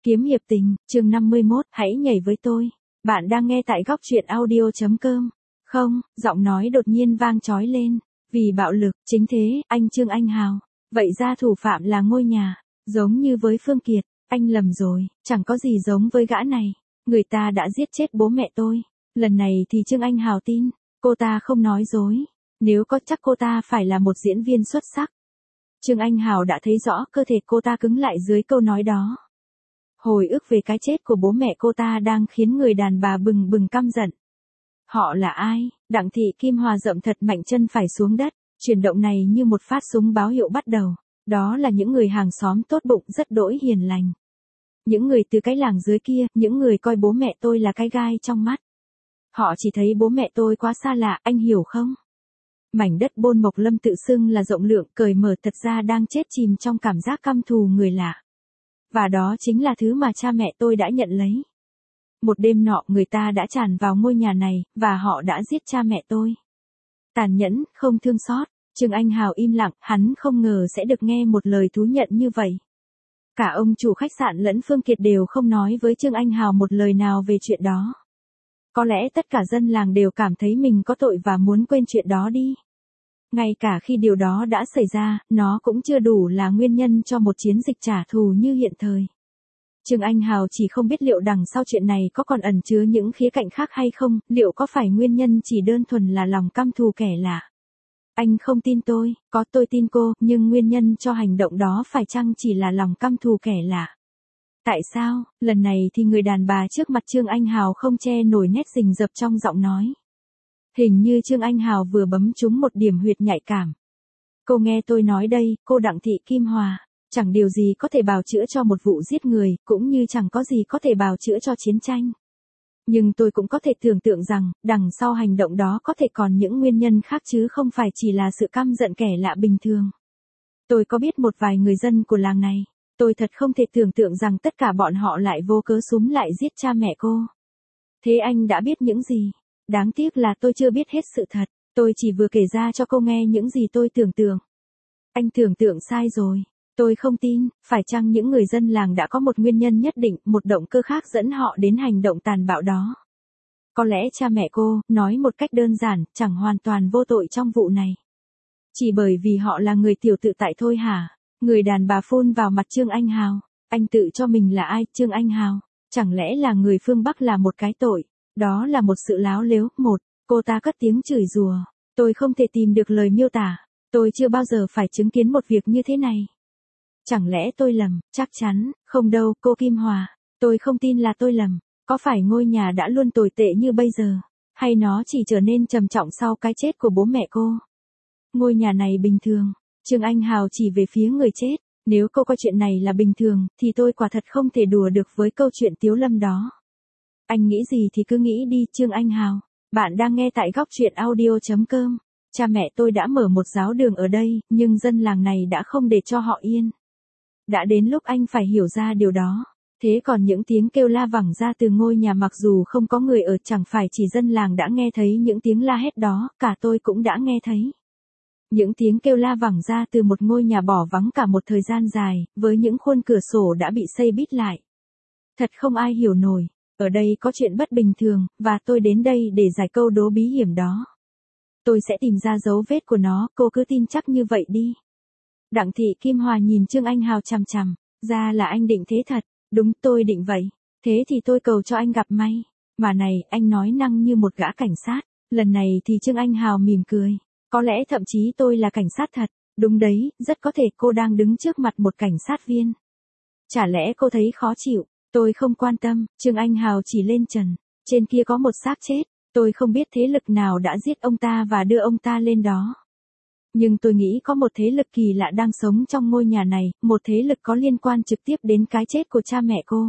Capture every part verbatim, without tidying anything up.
Kiếm hiệp tình, chương năm mươi mốt, hãy nhảy với tôi. Bạn đang nghe tại góc truyện audio chấm com. Không, giọng nói đột nhiên vang chói lên. Vì bạo lực, chính thế, anh Trương Anh Hào. Vậy ra thủ phạm là ngôi nhà. Giống như với Phương Kiệt, anh lầm rồi, chẳng có gì giống với gã này. Người ta đã giết chết bố mẹ tôi. Lần này thì Trương Anh Hào tin, cô ta không nói dối. Nếu có chắc cô ta phải là một diễn viên xuất sắc. Trương Anh Hào đã thấy rõ cơ thể cô ta cứng lại dưới câu nói đó. Hồi ức về cái chết của bố mẹ cô ta đang khiến người đàn bà bừng bừng căm giận. Họ là ai? Đặng Thị Kim Hòa dậm thật mạnh chân phải xuống đất, chuyển động này như một phát súng báo hiệu bắt đầu. Đó là những người hàng xóm tốt bụng rất đỗi hiền lành. Những người từ cái làng dưới kia, những người coi bố mẹ tôi là cái gai trong mắt. Họ chỉ thấy bố mẹ tôi quá xa lạ, anh hiểu không? Mảnh đất Bôn Mộc Lâm tự xưng là rộng lượng, cởi mở thật ra đang chết chìm trong cảm giác căm thù người lạ. Và đó chính là thứ mà cha mẹ tôi đã nhận lấy. Một đêm nọ người ta đã tràn vào ngôi nhà này, và họ đã giết cha mẹ tôi. Tàn nhẫn, không thương xót. Trương Anh Hào im lặng, hắn không ngờ sẽ được nghe một lời thú nhận như vậy. Cả ông chủ khách sạn lẫn Phương Kiệt đều không nói với Trương Anh Hào một lời nào về chuyện đó. Có lẽ tất cả dân làng đều cảm thấy mình có tội và muốn quên chuyện đó đi. Ngay cả khi điều đó đã xảy ra, nó cũng chưa đủ là nguyên nhân cho một chiến dịch trả thù như hiện thời. Trương Anh Hào chỉ không biết liệu đằng sau chuyện này có còn ẩn chứa những khía cạnh khác hay không, liệu có phải nguyên nhân chỉ đơn thuần là lòng căm thù kẻ lạ. Anh không tin tôi, có tôi tin cô, nhưng nguyên nhân cho hành động đó phải chăng chỉ là lòng căm thù kẻ lạ? Tại sao, lần này thì người đàn bà trước mặt Trương Anh Hào không che nổi nét rình rập trong giọng nói. Hình như Trương Anh Hào vừa bấm trúng một điểm huyệt nhạy cảm. Cô nghe tôi nói đây, cô Đặng Thị Kim Hòa, chẳng điều gì có thể bào chữa cho một vụ giết người, cũng như chẳng có gì có thể bào chữa cho chiến tranh. Nhưng tôi cũng có thể tưởng tượng rằng, đằng sau hành động đó có thể còn những nguyên nhân khác chứ không phải chỉ là sự căm giận kẻ lạ bình thường. Tôi có biết một vài người dân của làng này, tôi thật không thể tưởng tượng rằng tất cả bọn họ lại vô cớ xúm lại giết cha mẹ cô. Thế anh đã biết những gì? Đáng tiếc là tôi chưa biết hết sự thật, tôi chỉ vừa kể ra cho cô nghe những gì tôi tưởng tượng. Anh tưởng tượng sai rồi, tôi không tin, phải chăng những người dân làng đã có một nguyên nhân nhất định, một động cơ khác dẫn họ đến hành động tàn bạo đó. Có lẽ cha mẹ cô, nói một cách đơn giản, chẳng hoàn toàn vô tội trong vụ này. Chỉ bởi vì họ là người tiểu tự tại thôi hả? Người đàn bà phun vào mặt Trương Anh Hào. Anh tự cho mình là ai, Trương Anh Hào? Chẳng lẽ là người phương Bắc là một cái tội? Đó là một sự láo lếu. Một, cô ta cất tiếng chửi rủa. Tôi không thể tìm được lời miêu tả. Tôi chưa bao giờ phải chứng kiến một việc như thế này. Chẳng lẽ tôi lầm? Chắc chắn, không đâu, cô Kim Hòa. Tôi không tin là tôi lầm. Có phải ngôi nhà đã luôn tồi tệ như bây giờ? Hay nó chỉ trở nên trầm trọng sau cái chết của bố mẹ cô? Ngôi nhà này bình thường. Trương Anh Hào chỉ về phía người chết. Nếu cô coi chuyện này là bình thường, thì tôi quả thật không thể đùa được với câu chuyện Tiếu Lâm đó. Anh nghĩ gì thì cứ nghĩ đi, Trương Anh Hào. Bạn đang nghe tại góc truyện audio chấm com. Cha mẹ tôi đã mở một giáo đường ở đây, nhưng dân làng này đã không để cho họ yên. Đã đến lúc anh phải hiểu ra điều đó. Thế còn những tiếng kêu la vẳng ra từ ngôi nhà mặc dù không có người ở, chẳng phải chỉ dân làng đã nghe thấy những tiếng la hét đó, cả tôi cũng đã nghe thấy. Những tiếng kêu la vẳng ra từ một ngôi nhà bỏ vắng cả một thời gian dài, với những khuôn cửa sổ đã bị xây bít lại. Thật không ai hiểu nổi, ở đây có chuyện bất bình thường, và tôi đến đây để giải câu đố bí hiểm đó. Tôi sẽ tìm ra dấu vết của nó, cô cứ tin chắc như vậy đi. Đặng Thị Kim Hòa nhìn Trương Anh Hào chằm chằm, ra là anh định thế thật, đúng tôi định vậy, thế thì tôi cầu cho anh gặp may. Mà này, anh nói năng như một gã cảnh sát, lần này thì Trương Anh Hào mỉm cười. Có lẽ thậm chí tôi là cảnh sát thật, đúng đấy, rất có thể cô đang đứng trước mặt một cảnh sát viên. Chả lẽ cô thấy khó chịu, tôi không quan tâm, Trương Anh Hào chỉ lên trần, trên kia có một xác chết, tôi không biết thế lực nào đã giết ông ta và đưa ông ta lên đó. Nhưng tôi nghĩ có một thế lực kỳ lạ đang sống trong ngôi nhà này, một thế lực có liên quan trực tiếp đến cái chết của cha mẹ cô.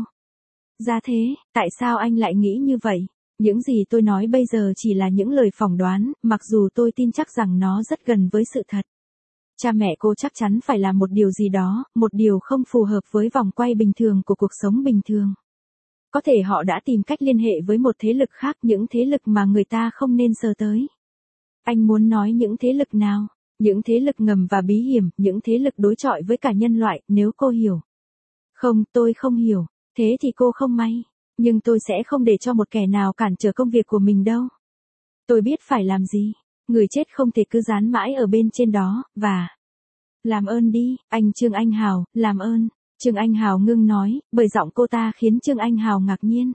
Ra thế, tại sao anh lại nghĩ như vậy? Những gì tôi nói bây giờ chỉ là những lời phỏng đoán, mặc dù tôi tin chắc rằng nó rất gần với sự thật. Cha mẹ cô chắc chắn phải làm một điều gì đó, một điều không phù hợp với vòng quay bình thường của cuộc sống bình thường. Có thể họ đã tìm cách liên hệ với một thế lực khác, những thế lực mà người ta không nên sờ tới. Anh muốn nói những thế lực nào? Những thế lực ngầm và bí hiểm, những thế lực đối chọi với cả nhân loại, nếu cô hiểu. Không, tôi không hiểu. Thế thì cô không may. Nhưng tôi sẽ không để cho một kẻ nào cản trở công việc của mình đâu. Tôi biết phải làm gì. Người chết không thể cứ dán mãi ở bên trên đó, và... Làm ơn đi, anh Trương Anh Hào, làm ơn. Trương Anh Hào ngưng nói, bởi giọng cô ta khiến Trương Anh Hào ngạc nhiên.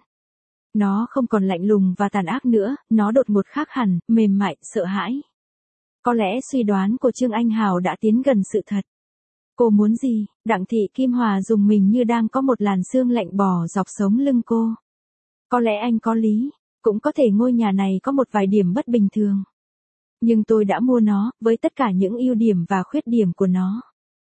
Nó không còn lạnh lùng và tàn ác nữa, nó đột ngột khác hẳn, mềm mại, sợ hãi. Có lẽ suy đoán của Trương Anh Hào đã tiến gần sự thật. Cô muốn gì? Đặng Thị Kim Hòa dùng mình như đang có một làn sương lạnh bò dọc sống lưng cô. Có lẽ anh có lý, cũng có thể ngôi nhà này có một vài điểm bất bình thường. Nhưng tôi đã mua nó, với tất cả những ưu điểm và khuyết điểm của nó.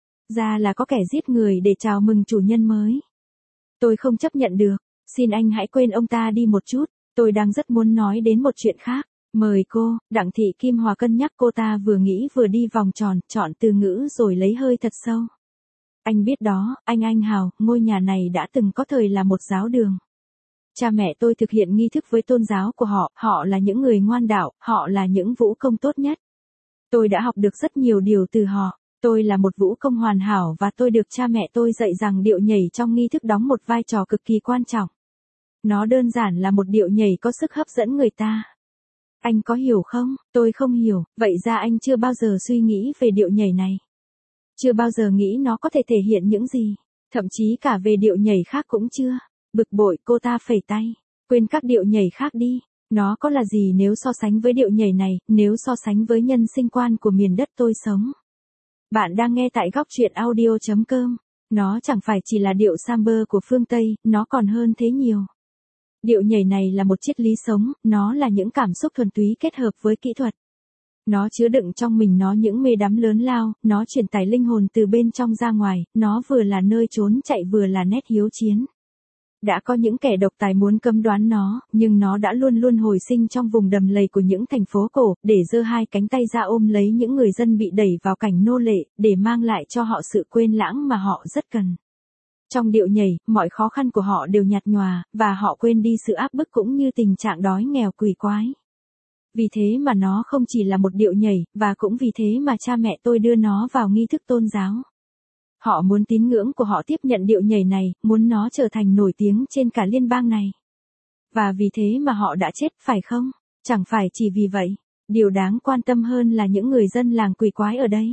Ra là có kẻ giết người để chào mừng chủ nhân mới. Tôi không chấp nhận được, xin anh hãy quên ông ta đi một chút, tôi đang rất muốn nói đến một chuyện khác. Mời cô, Đặng Thị Kim Hòa cân nhắc, cô ta vừa nghĩ vừa đi vòng tròn, chọn từ ngữ rồi lấy hơi thật sâu. Anh biết đó, anh Anh Hào, ngôi nhà này đã từng có thời là một giáo đường. Cha mẹ tôi thực hiện nghi thức với tôn giáo của họ, họ là những người ngoan đạo, họ là những vũ công tốt nhất. Tôi đã học được rất nhiều điều từ họ, tôi là một vũ công hoàn hảo và tôi được cha mẹ tôi dạy rằng điệu nhảy trong nghi thức đóng một vai trò cực kỳ quan trọng. Nó đơn giản là một điệu nhảy có sức hấp dẫn người ta. Anh có hiểu không? Tôi không hiểu, vậy ra anh chưa bao giờ suy nghĩ về điệu nhảy này. Chưa bao giờ nghĩ nó có thể thể hiện những gì, thậm chí cả về điệu nhảy khác cũng chưa. Bực bội, cô ta phẩy tay, quên các điệu nhảy khác đi, nó có là gì nếu so sánh với điệu nhảy này, nếu so sánh với nhân sinh quan của miền đất tôi sống. Bạn đang nghe tại góc truyện audio chấm com, nó chẳng phải chỉ là điệu samba của phương Tây, nó còn hơn thế nhiều. Điệu nhảy này là một triết lý sống, nó là những cảm xúc thuần túy kết hợp với kỹ thuật. Nó chứa đựng trong mình nó những mê đắm lớn lao, nó truyền tải linh hồn từ bên trong ra ngoài, nó vừa là nơi trốn chạy vừa là nét hiếu chiến. Đã có những kẻ độc tài muốn cấm đoán nó, nhưng nó đã luôn luôn hồi sinh trong vùng đầm lầy của những thành phố cổ, để giơ hai cánh tay ra ôm lấy những người dân bị đẩy vào cảnh nô lệ, để mang lại cho họ sự quên lãng mà họ rất cần. Trong điệu nhảy, mọi khó khăn của họ đều nhạt nhòa, và họ quên đi sự áp bức cũng như tình trạng đói nghèo quỷ quái. Vì thế mà nó không chỉ là một điệu nhảy, và cũng vì thế mà cha mẹ tôi đưa nó vào nghi thức tôn giáo. Họ muốn tín ngưỡng của họ tiếp nhận điệu nhảy này, muốn nó trở thành nổi tiếng trên cả liên bang này. Và vì thế mà họ đã chết, phải không? Chẳng phải chỉ vì vậy. Điều đáng quan tâm hơn là những người dân làng quỷ quái ở đây.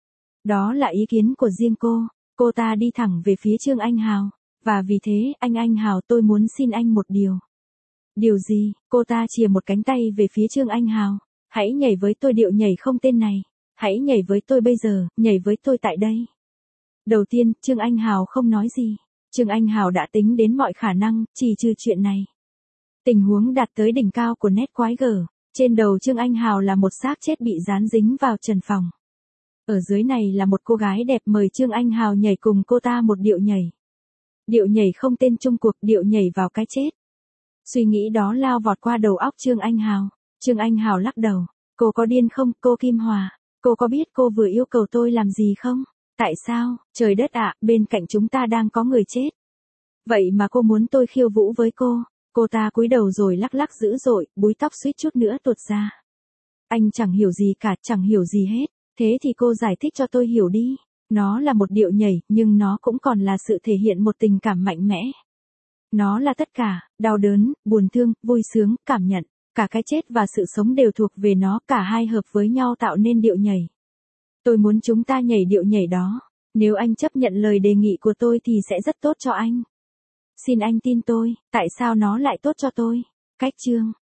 Đó là ý kiến của riêng cô. Cô ta đi thẳng về phía Trương Anh Hào. Và vì thế, anh Anh Hào, tôi muốn xin anh một điều. Điều gì? Cô ta chìa một cánh tay về phía Trương Anh Hào. Hãy nhảy với tôi điệu nhảy không tên này. Hãy nhảy với tôi bây giờ, nhảy với tôi tại đây. Đầu tiên, Trương Anh Hào không nói gì. Trương Anh Hào đã tính đến mọi khả năng, chỉ trừ chuyện này. Tình huống đạt tới đỉnh cao của nét quái gở. Trên đầu Trương Anh Hào là một xác chết bị dán dính vào trần phòng. Ở dưới này là một cô gái đẹp mời Trương Anh Hào nhảy cùng cô ta một điệu nhảy. Điệu nhảy không tên chung cuộc, điệu nhảy vào cái chết. Suy nghĩ đó lao vọt qua đầu óc Trương Anh Hào. Trương Anh Hào lắc đầu. Cô có điên không, cô Kim Hòa? Cô có biết cô vừa yêu cầu tôi làm gì không? Tại sao? Trời đất ạ, bên cạnh chúng ta đang có người chết. Vậy mà cô muốn tôi khiêu vũ với cô? Cô ta cúi đầu rồi lắc lắc dữ dội, búi tóc suýt chút nữa tuột ra. Anh chẳng hiểu gì cả, chẳng hiểu gì hết. Thế thì cô giải thích cho tôi hiểu đi. Nó là một điệu nhảy, nhưng nó cũng còn là sự thể hiện một tình cảm mạnh mẽ. Nó là tất cả, đau đớn, buồn thương, vui sướng, cảm nhận. Cả cái chết và sự sống đều thuộc về nó, cả hai hợp với nhau tạo nên điệu nhảy. Tôi muốn chúng ta nhảy điệu nhảy đó. Nếu anh chấp nhận lời đề nghị của tôi thì sẽ rất tốt cho anh. Xin anh tin tôi, tại sao nó lại tốt cho tôi? Cách chương.